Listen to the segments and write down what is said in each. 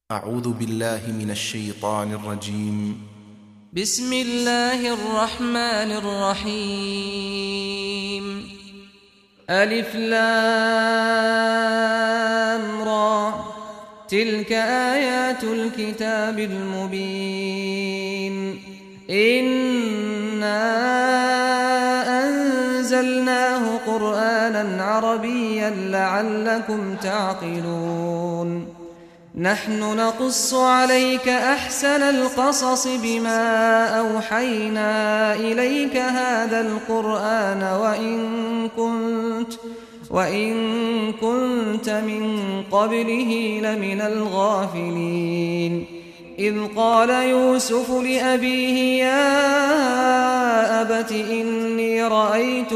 أعوذ بالله من الشيطان الرجيم. بسم الله الرحمن الرحيم. ألف لام را، تلك آيات الكتاب المبين. إنا أنزلناه قرآنا عربيا لعلكم تعقلون. نحن نقص عليك أحسن القصص بما أوحينا إليك هذا القرآن وإن كنت من قبله لمن الغافلين. إذ قال يوسف لأبيه يا أبت إني رأيت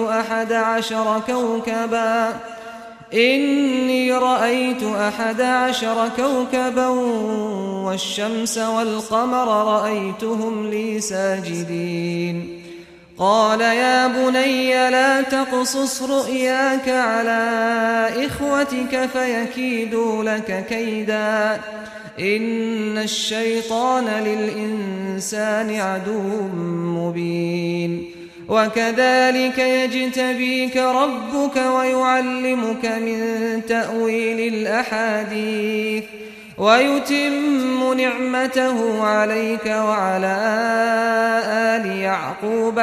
11 كوكبا والشمس والقمر رأيتهم لي ساجدين. قال يا بني لا تقصص رؤياك على إخوتك فيكيدوا لك كيدا، إن الشيطان للإنسان عدو مبين. وكذلك يجتبيك ربك ويعلمك من تأويل الأحاديث ويتم نعمته عليك وعلى آل يعقوب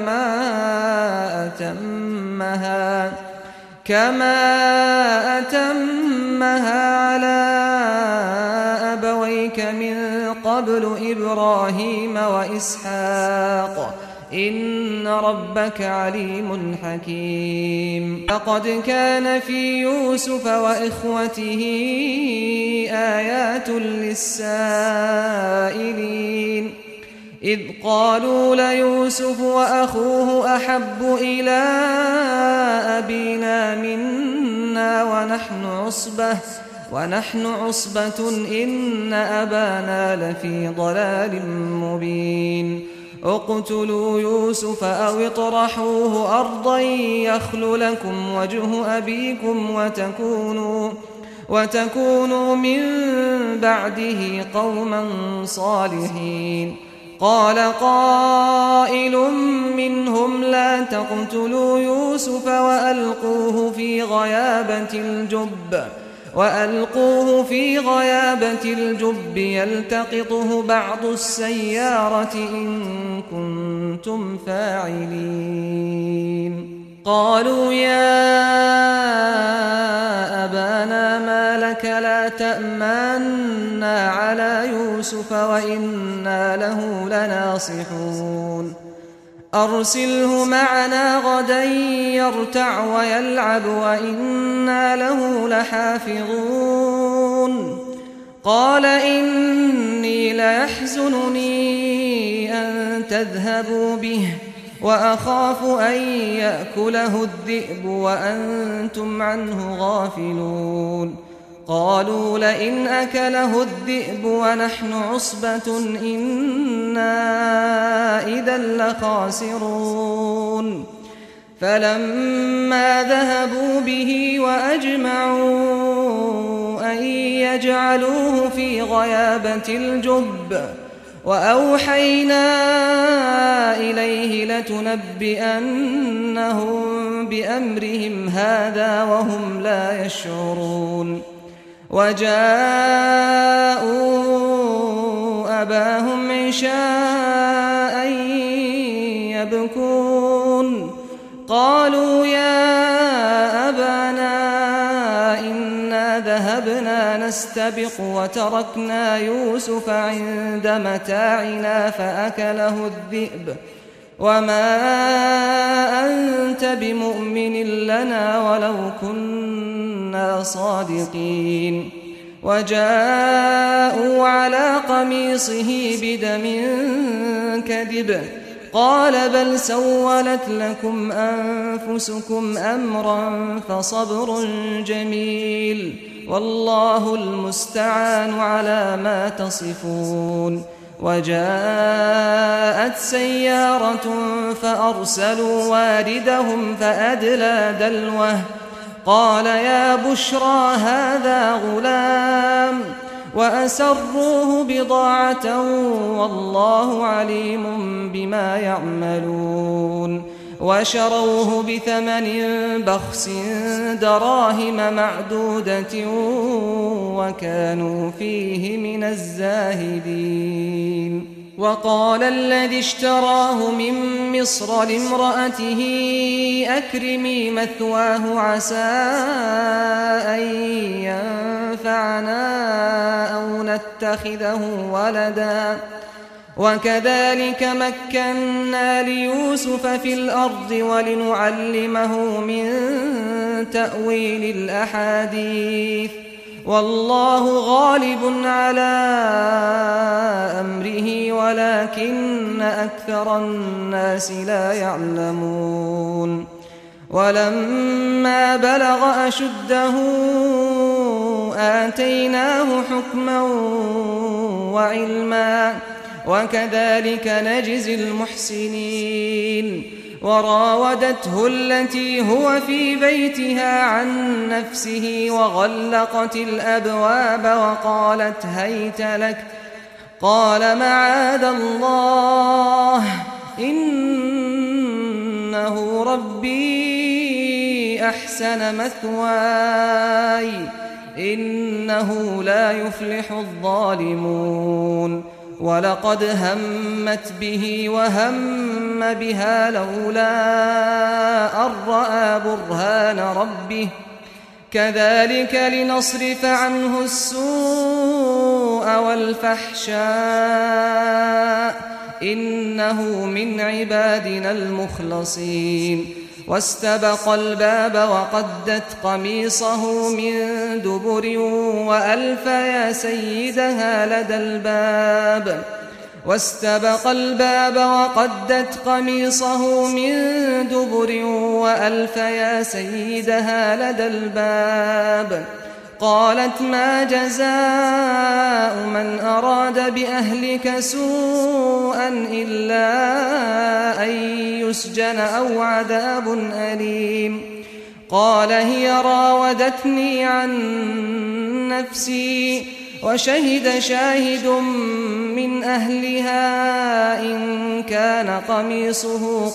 كما أتمها على أبويك من قبل إبراهيم وإسحاق إن ربك عليم حكيم. لقد كان في يوسف وإخوته آيات للسائلين، إذ قالوا ليوسف وأخوه أحب إلى أبينا منا ونحن عصبة إن أبانا لفي ضلال مبين. اقتلوا يوسف أو اطرحوه أرضا يخل لكم وجه أبيكم وتكونوا من بعده قوما صالحين. قال قائل منهم لا تقتلوا يوسف وألقوه في غيابة الجب يلتقطه بعض السيارة إن كنتم فاعلين. قالوا يا أبانا ما لك لا تأمنا على يوسف وإنا له لناصحون. أرسله معنا غدا يرتع ويلعب وإنا له لحافظون. قال إني ليحزنني أن تذهبوا به وأخاف أن يأكله الذئب وأنتم عنه غافلون. قالوا لئن أكله الذئب ونحن عصبة إنا إذا لخاسرون. فلما ذهبوا به وأجمعوا أن يجعلوه في غيابة الجب وأوحينا إليه لتنبئنهم بأمرهم هذا وهم لا يشعرون. وجاءوا أباهم عشاء يبكون. قالوا يا أبانا إنا ذهبنا نستبق وتركنا يوسف عند متاعنا فأكله الذئب وما أنت بمؤمن لنا ولو كنا صادقين. وجاءوا على قميصه بدم كذب قال بل سولت لكم أنفسكم أمرا فصبر جميل والله المستعان على ما تصفون. وجاءت سيارة فأرسلوا واردهم فأدلى دلوه قال يا بشرى هذا غلام وأسروه بضاعة والله عليم بما يعملون وشروه بثمن بخس دراهم معدودة وكانوا فيه من الزاهدين وقال الذي اشتراه من مصر لامرأته أكرمي مثواه عسى أن ينفعنا أو نتخذه ولدا وكذلك مكنا ليوسف في الأرض ولنعلمه من تأويل الأحاديث والله غالب على أمره ولكن أكثر الناس لا يعلمون ولما بلغ أشده آتيناه حكما وعلما وكذلك نجزي المحسنين وراودته التي هو في بيتها عن نفسه وغلقت الأبواب وقالت هيت لك قال معاذ الله إنه ربي أحسن مثواي إنه لا يفلح الظالمون ولقد همت به وهم بها لولا أن رأى برهان ربه كذلك لنصرف عنه السوء والفحشاء إنه من عبادنا المخلصين واستبق الباب وقدت قميصه من دبر وألف يا سيدها لدى الباب واستبق الباب وقدت قميصه من دبر وألف يا سيدها لدى الباب قالت ما جزاء من أراد بأهلك سوءا إلا أن يسجن أو عذاب أليم قال هي راودتني عن نفسي وشهد شاهد من أهلها إن كان قميصه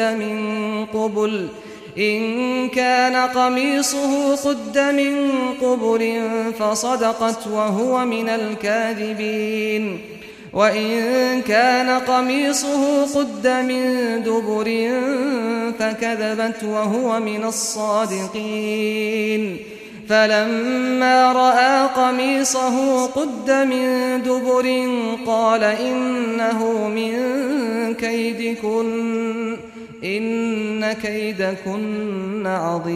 قد من قبل فصدقت وهو من الكاذبين وإن كان قميصه قد من دبر فكذبت وهو من الصادقين فلما رأى قميصه قد من دبر قال إنه من كيدكن إن كيدكن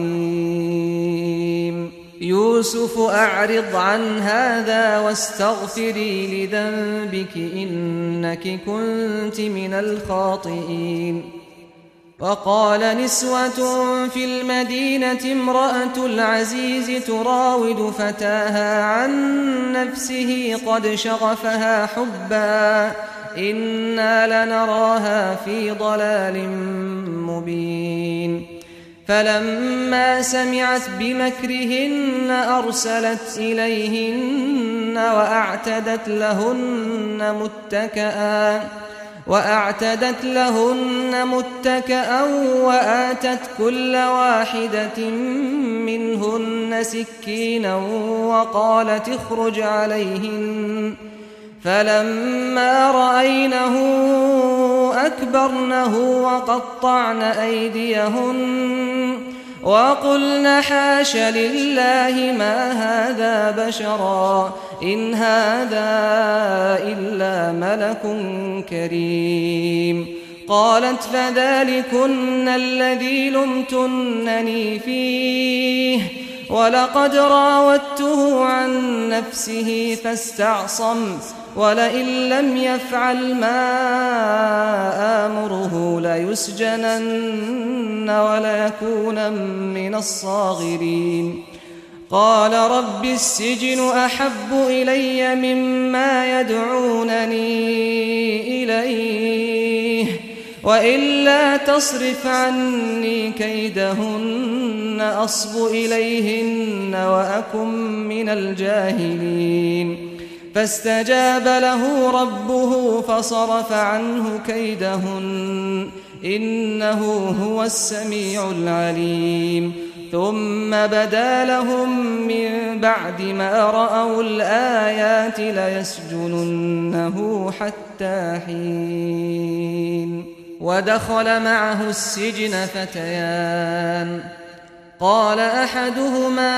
عظيم يوسف أعرض عن هذا واستغفري لذنبك إنك كنت من الخاطئين وقال نسوة في المدينة امرأة العزيز تراود فتاها عن نفسه قد شغفها حبا إنا لنراها في ضلال مبين فلما سمعت بمكرهن أرسلت إليهن وأعتدت لهن متكئا وآتت كل واحدة منهن سكينا وقالت اخرج عليهن فلما رأينه أكبرنه وقطعن أيديهن وقلن حاش لله ما هذا بشرا إن هذا إلا ملك كريم قالت فذلكن الذي لمتنني فيه ولقد راودته عن نفسه فاستعصم ولئن لم يفعل ما آمره ليسجنن وليكون من الصاغرين قال رب السجن أحب إلي مما يدعونني إليه وإلا تصرف عني كيدهن أصب إليهن وأكن من الجاهلين فاستجاب له ربه فصرف عنه كيدهن إنه هو السميع العليم ثم بدا لهم من بعد ما رأوا الآيات ليسجننه حتى حين ودخل معه السجن فتيان قال أحدهما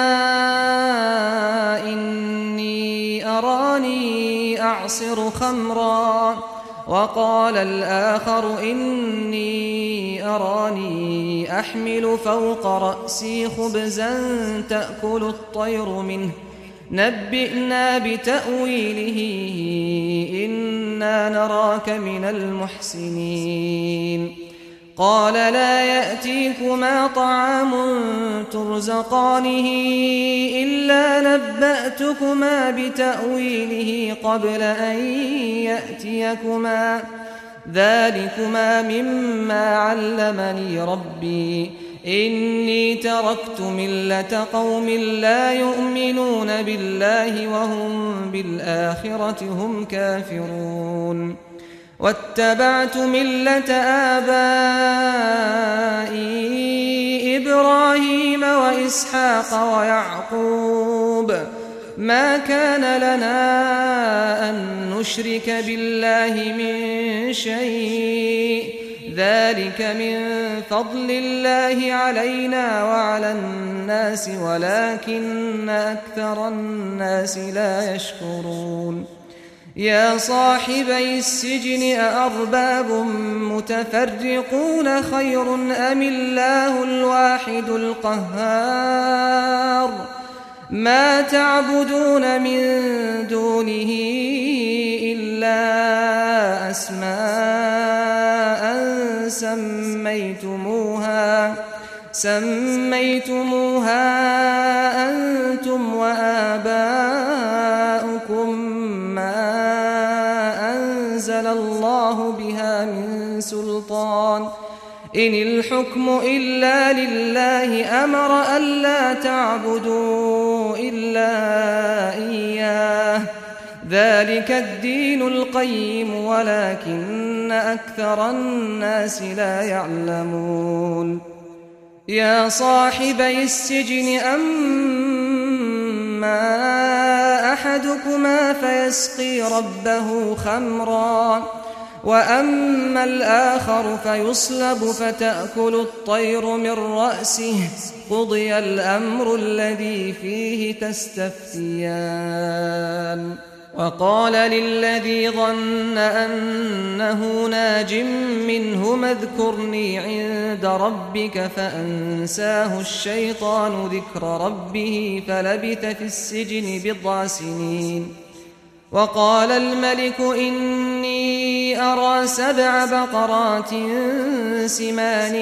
إني أراني أعصر خمرا وقال الآخر إني أراني أحمل فوق رأسي خبزا تأكل الطير منه نبئنا بتأويله إنا نراك من المحسنين قال لا يأتيكما طعام ترزقانه إلا نبأتكما بتأويله قبل أن يأتيكما ذلكما مما علمني ربي إني تركت ملة قوم لا يؤمنون بالله وهم بالآخرة هم كافرون واتبعت ملة آبائي إبراهيم وإسحاق ويعقوب ما كان لنا أن نشرك بالله من شيء ذلك من فضل الله علينا وعلى الناس ولكن أكثر الناس لا يشكرون يا صاحبي السجن أأرباب متفرقون خير أم الله الواحد القهار ما تعبدون من دونه إلا أسماء سميتموها أنتم وآباؤكم ما أنزل الله بها من سلطان إن الحكم إلا لله أمر ألا تعبدوا إلا إياه ذلك الدين القيم ولكن أكثر الناس لا يعلمون يا صاحبي السجن أما أحدكما فيسقي ربه خمرا وأما الآخر فيصلب فتأكل الطير من رأسه قضي الأمر الذي فيه تستفتيان وقال للذي ظن أنه ناج منهما اذكرني عند ربك فأنساه الشيطان ذكر ربه فلبث في السجن 9 سنين وقال الملك إني أرى 7 بقرات سمان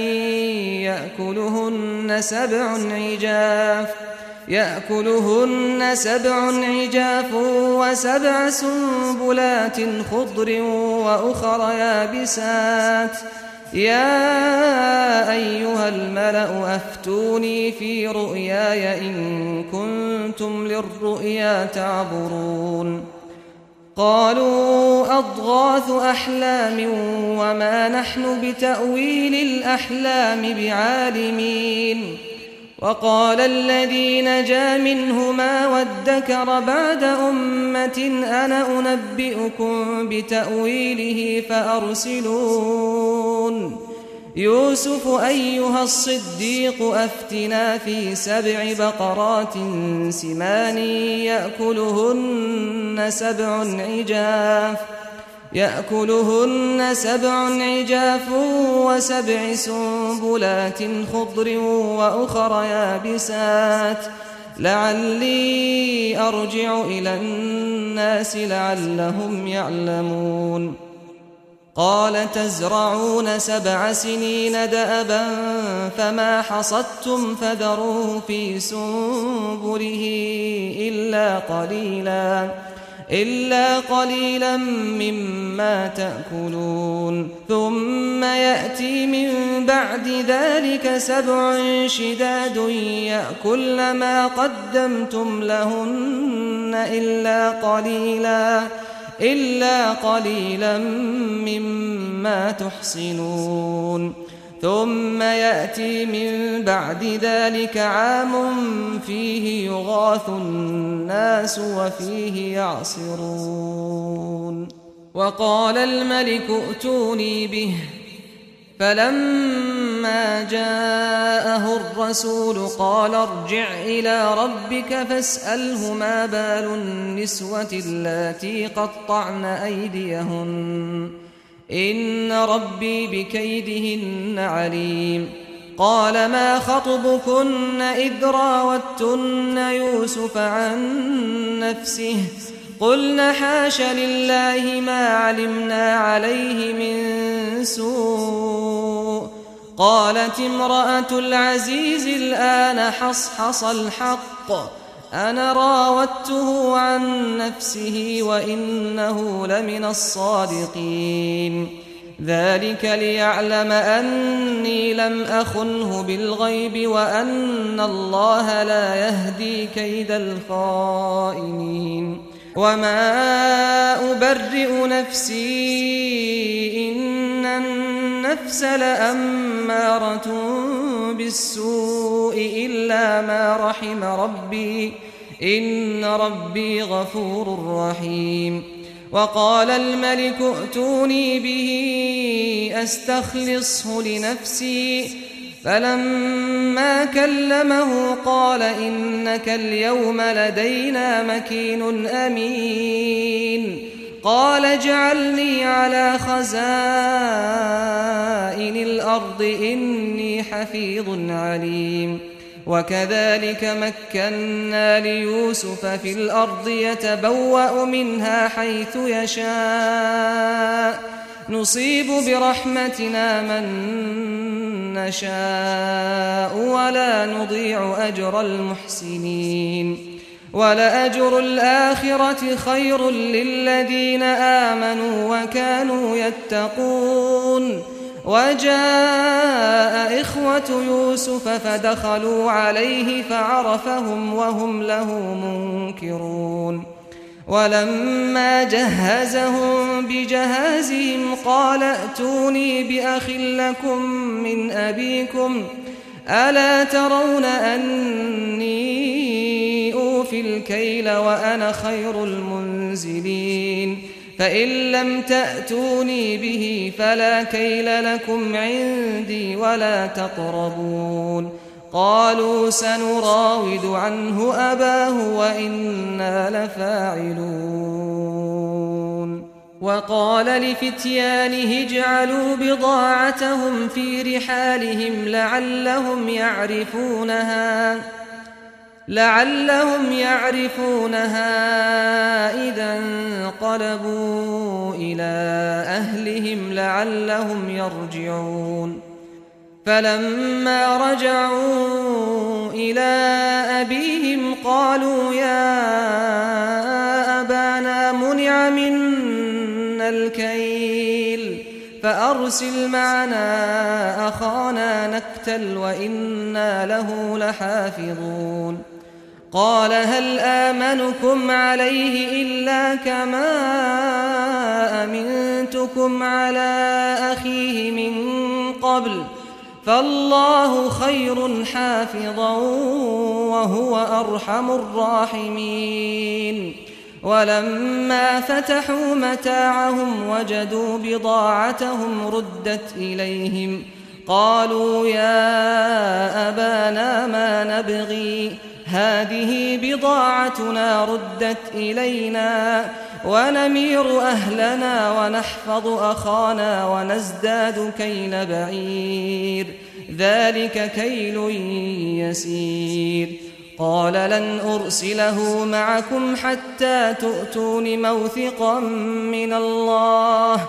يأكلهن 7 عجاف و7 سنبلات خضر وأخر يابسات يا أيها الملأ أفتوني في رؤياي إن كنتم للرؤيا تعبرون قالوا أضغاث أحلام وما نحن بتأويل الأحلام بعالمين وقال الذي نجا منهما وادكر بعد أمة أنا أنبئكم بتأويله فأرسلون يوسف أيها الصديق أفتنا في 7 بقرات سمان يأكلهن 7 عجاف و7 سنبلات خضر وأخر يابسات لعلي أرجع إلى الناس لعلهم يعلمون قال تزرعون 7 سنين دأبا فما حصدتم فذروه في سنبله إلا قليلا مما تأكلون ثم يأتي من بعد ذلك 7 شداد يأكلن ما قدمتم لهن إلا قليلا مما تحصنون ثم يأتي من بعد ذلك عام فيه يغاث الناس وفيه يعصرون وقال الملك ائتوني به فلما جاءه الرسول قال ارجع إلى ربك فاسأله ما بال النسوة اللاتي قطعن أيديهن إن ربي بكيدهن عليم قال ما خطبكن إذ راوتن يوسف عن نفسه قلن حاش لله ما علمنا عليه من سوء قالت امرأة العزيز الآن حصحص الحق أنا راودته عن نفسه وإنه لمن الصادقين ذلك ليعلم أني لم أخنه بالغيب وأن الله لا يهدي كيد الخائنين وما أبرئ نفسي إن النفس لأمارة بالسوء إلا ما رحم ربي إن ربي غفور رحيم وقال الملك ائتوني به أستخلصه لنفسي فلما كلمه قال إنك اليوم لدينا مكين أمين قال اجعلني على خزائن الأرض إني حفيظ عليم وكذلك مكنا ليوسف في الأرض يتبوأ منها حيث يشاء نصيب برحمتنا من نشاء ولا نضيع أجر المحسنين ولأجر الآخرة خير للذين آمنوا وكانوا يتقون وجاء إخوة يوسف فدخلوا عليه فعرفهم وهم له منكرون ولما جهزهم بجهازهم قال ائتوني بأخ لكم من أبيكم ألا ترون أني أوفي الكيل وأنا خير المنزلين فإن لم تأتوني به فلا كيل لكم عندي ولا تقربون قالوا سنراود عنه أباه وإنا لفاعلون وقال لفتيانه اجعلوا بضاعتهم في رحالهم لعلهم يعرفونها إذا انقلبوا إلى أهلهم لعلهم يرجعون فلما رجعوا إلى أبيهم قالوا يا أبانا منع منا الكيل فأرسل معنا أخانا نكتل وإنا له لحافظون قال هل آمنكم عليه إلا كما أمنتكم على أخيه من قبل فالله خير حافظا وهو أرحم الراحمين ولما فتحوا متاعهم وجدوا بضاعتهم ردت إليهم قالوا يا أبانا ما نبغي هذه بضاعتنا ردت إلينا ونمير أهلنا ونحفظ أخانا ونزداد كيل بعير ذلك كيل يسير قال لن أرسله معكم حتى تؤتون موثقا من الله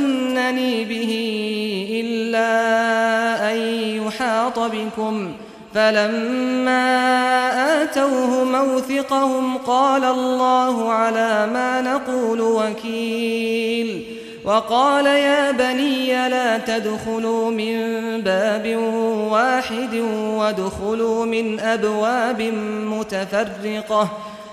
لتأتونني به إلا أن يحاط بكم فلما آتوه موثقهم قال الله على ما نقول وكيل وقال يا بني لا تدخلوا من باب واحد وادخلوا من أبواب متفرقة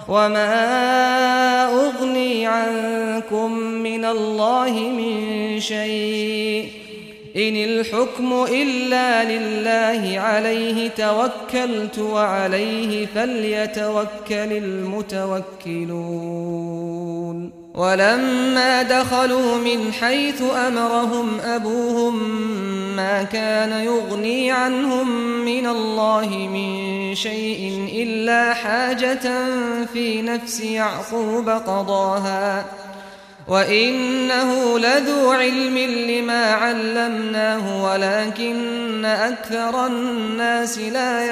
وما أغني عنكم من الله من شيء إن الحكم إلا لله عليه توكلت وعليه فليتوكل المتوكلون ولما دخلوا من حيث أمرهم أبوهم ما كان يغني عنهم من الله من شيء إلا حاجة في نفس يعقوب قضاها وإنه لذو علم لما علمناه ولكن أكثر الناس لا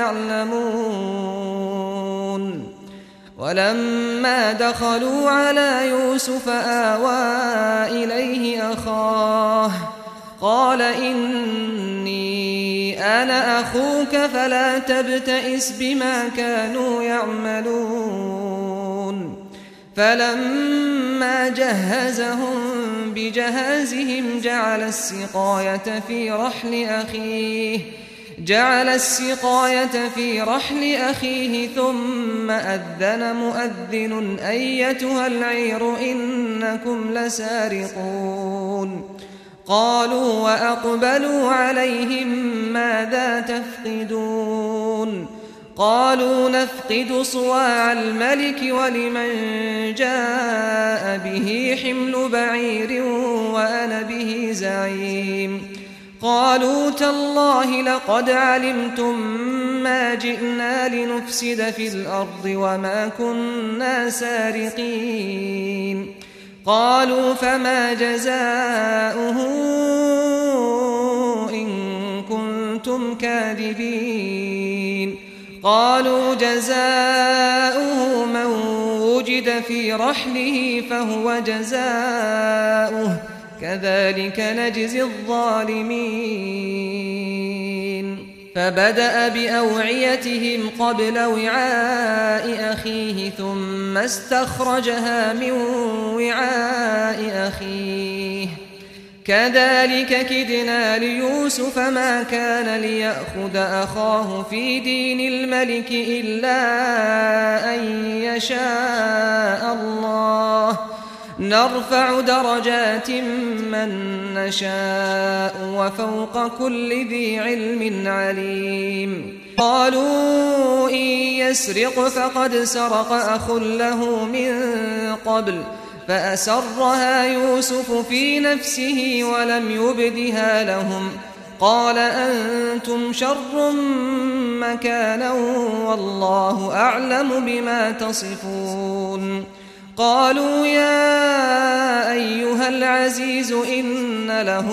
يعلمون ولما دخلوا على يوسف آوى إليه أخاه قال إني أنا أخوك فلا تبتئس بما كانوا يعملون فلما جهزهم بجهازهم جعل السقاية في رحل أخيه ثم أذن مؤذن أيتها العير إنكم لسارقون قالوا وأقبلوا عليهم ماذا تفقدون قالوا نفقد صواع الملك ولمن جاء به حمل بعير وأنا به زعيم قالوا تالله لقد علمتم ما جئنا لنفسد في الأرض وما كنا سارقين قالوا فما جزاؤه إن كنتم كاذبين قالوا جزاؤه من وجد في رحله فهو جزاؤه كذلك نجزي الظالمين فبدأ بأوعيتهم قبل وعاء أخيه ثم استخرجها من وعاء أخيه كذلك كدنا ليوسف ما كان ليأخذ أخاه في دين الملك إلا أن يشاء الله نرفع درجات من نشاء وفوق كل ذي علم عليم قالوا إن يسرق فقد سرق أخ له من قبل فأسرها يوسف في نفسه ولم يبدها لهم قال أنتم شر مكانا والله أعلم بما تصفون قالوا يا أيها العزيز إن له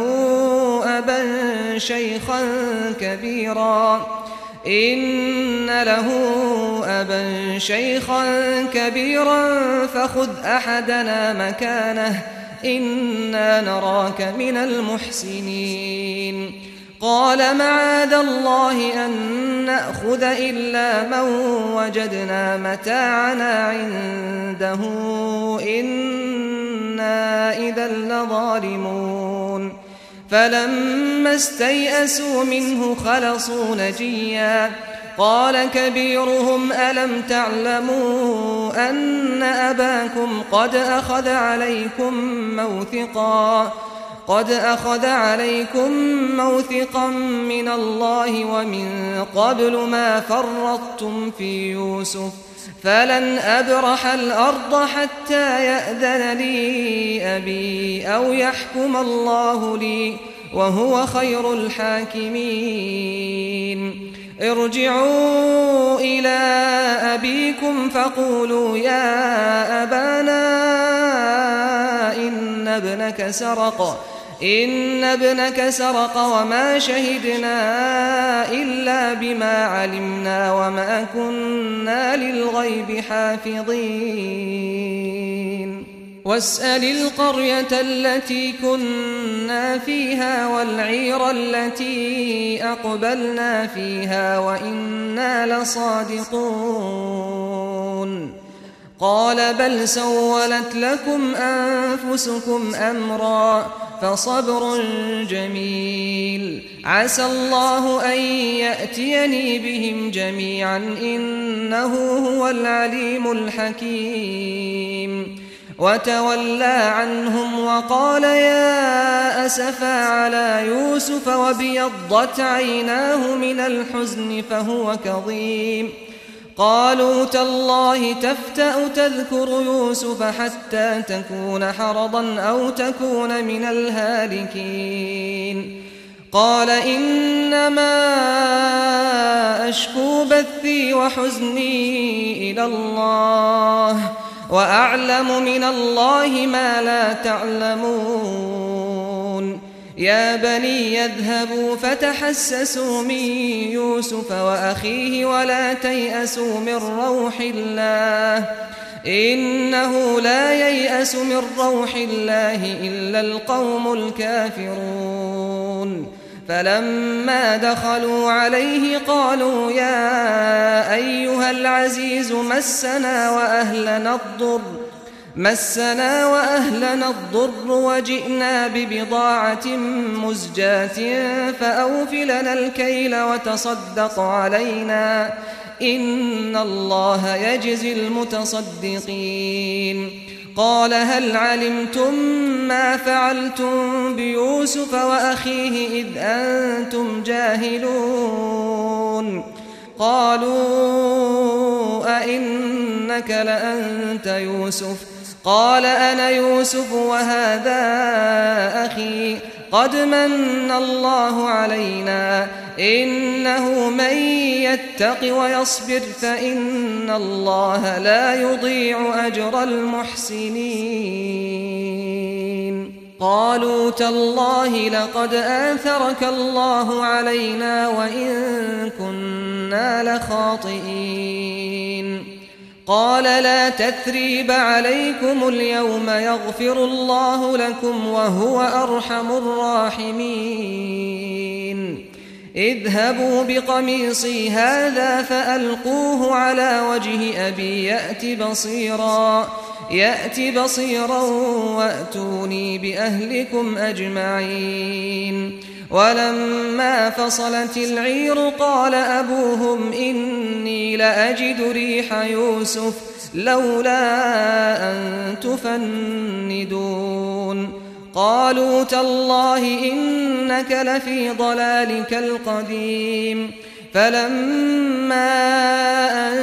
أبا شيخا كبيرا فخذ أحدنا مكانه إنا نراك من المحسنين قال معاذ الله أن نأخذ إلا من وجدنا متاعنا عنده إنا إذا لظالمون فلما استيئسوا منه خلصوا نجيا قال كبيرهم ألم تعلموا أن أباكم قد أخذ عليكم موثقا من الله ومن قبل ما فرطتم في يوسف فلن أبرح الأرض حتى يأذن لي أبي أو يحكم الله لي وهو خير الحاكمين ارجعوا إلى أبيكم فقولوا يا أبانا إن ابنك سرق وما شهدنا إلا بما علمنا وما كنا للغيب حافظين واسأل القرية التي كنا فيها والعير التي أقبلنا فيها وإنا لصادقون قال بل سولت لكم أنفسكم أمرا فصبر جميل عسى الله أن يأتيني بهم جميعا إنه هو العليم الحكيم وتولى عنهم وقال يا أسفا على يوسف وابيضت عيناه من الحزن فهو كظيم قالوا تالله تفتأ تذكر يوسف حتى تكون حرضا أو تكون من الهالكين قال إنما أشكو بثي وحزني إلى الله وأعلم من الله ما لا تعلمون يا بني يذهبوا فتحسسوا من يوسف وأخيه ولا تيأسوا من روح الله إنه لا ييأس من روح الله إلا القوم الكافرون فلما دخلوا عليه قالوا يا أيها العزيز مسنا وأهلنا الضر وجئنا ببضاعة مزجاة فأوف لنا الكيل وتصدق علينا إن الله يجزي المتصدقين قال هل علمتم ما فعلتم بيوسف وأخيه إذ أنتم جاهلون قالوا أئنك لأنت يوسف قال أنا يوسف وهذا أخي قد من الله علينا إنه من يتق ويصبر فإن الله لا يضيع أجر المحسنين قالوا تالله لقد آثرك الله علينا وإن كنا لخاطئين قال لا تثريب عليكم اليوم يغفر الله لكم وهو أرحم الراحمين اذهبوا بقميصي هذا فألقوه على وجه أبي يأت بصيرا وأتوني بأهلكم أجمعين ولما فصلت العير قال أبوهم إني لأجد ريح يوسف لولا أن تفندون قالوا تالله إنك لفي ضلالك القديم فلما أن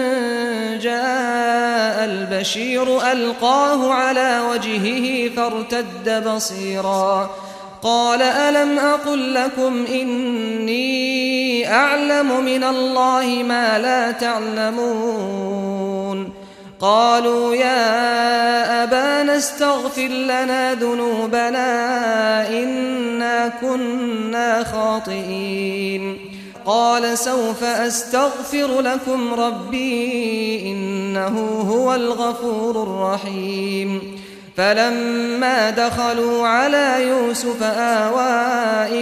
جاء البشير ألقاه على وجهه فارتد بصيرا قال ألم أقل لكم إني أعلم من الله ما لا تعلمون قالوا يا أبانا استغفر لنا ذنوبنا إنا كنا خاطئين قال سوف أستغفر لكم ربي إنه هو الغفور الرحيم فلما دخلوا على يوسف آوى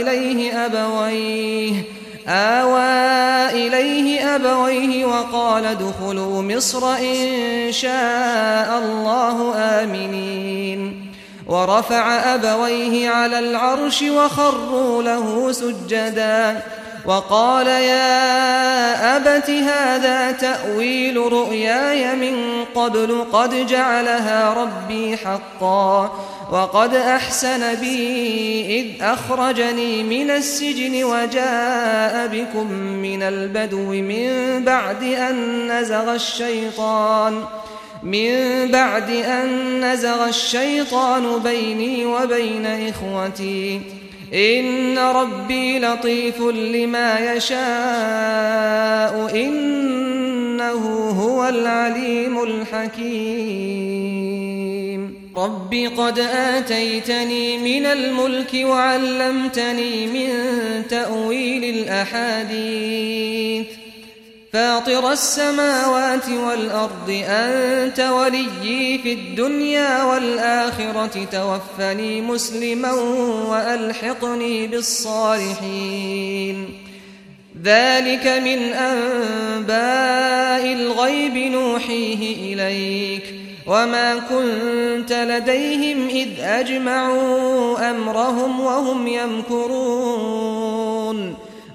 إليه أبويه وقال ادخلوا مصر إن شاء الله آمنين ورفع أبويه على العرش وخروا له سجدا وقال يا أبت هذا تأويل رؤياي من قبل قد جعلها ربي حقا وقد أحسن بي إذ أخرجني من السجن وجاء بكم من البدو من بعد أن نزغ الشيطان بيني وبين إخوتي إن ربي لطيف لما يشاء إنه هو العليم الحكيم رب قد آتيتني من الملك وعلمتني من تأويل الأحاديث فاطر السماوات والأرض أنت وليي في الدنيا والآخرة توفني مسلما وألحقني بالصالحين ذلك من أنباء الغيب نوحيه إليك وما كنت لديهم إذ أجمعوا أمرهم وهم يمكرون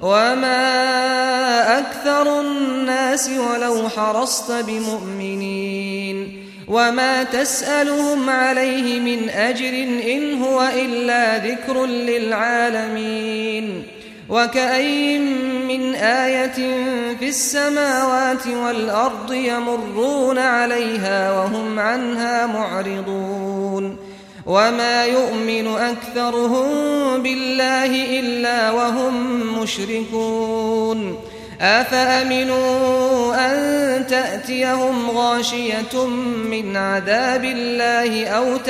وما أكثر الناس ولو حرصت بمؤمنين وما تسألهم عليه من أجر إن هو إلا ذكر للعالمين وكأي من آية في السماوات والأرض يمرون عليها وهم عنها معرضون وما يؤمن أكثرهم بالله إلا وهم مشركون أفأمنوا أن تأتيهم غاشية من عذاب الله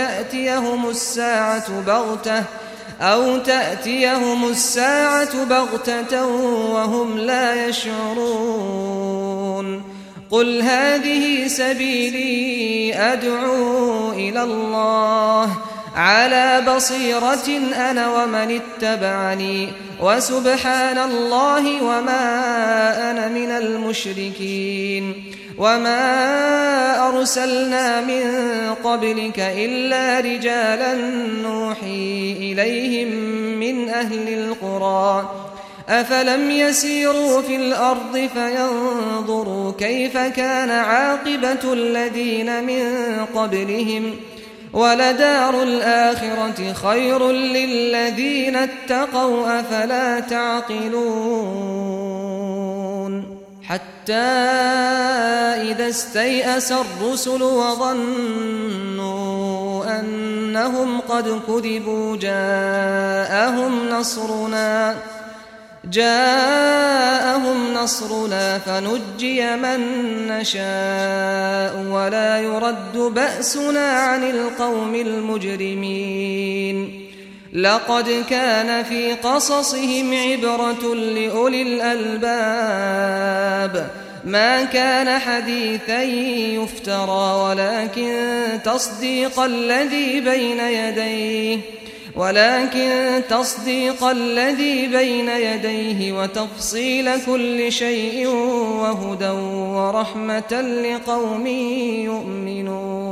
أو تأتيهم الساعة بغتة وهم لا يشعرون قل هذه سبيلي أدعو إلى الله على بصيرة أنا ومن اتبعني وسبحان الله وما أنا من المشركين وما أرسلنا من قبلك إلا رجالا نوحي إليهم من أهل القرى أفلم يسيروا في الأرض فينظروا كيف كان عاقبة الذين من قبلهم ولدار الآخرة خير للذين اتقوا أفلا تعقلون حتى إذا استيأس الرسل وظنوا أنهم قد كذبوا جاءهم نصرنا فنجي من نشاء ولا يرد بأسنا عن القوم المجرمين لقد كان في قصصهم عبرة لأولي الألباب ما كان حديثا يفترى ولكن تصديق الذي بين يديه وتفصيل كل شيء وهدى ورحمة لقوم يؤمنون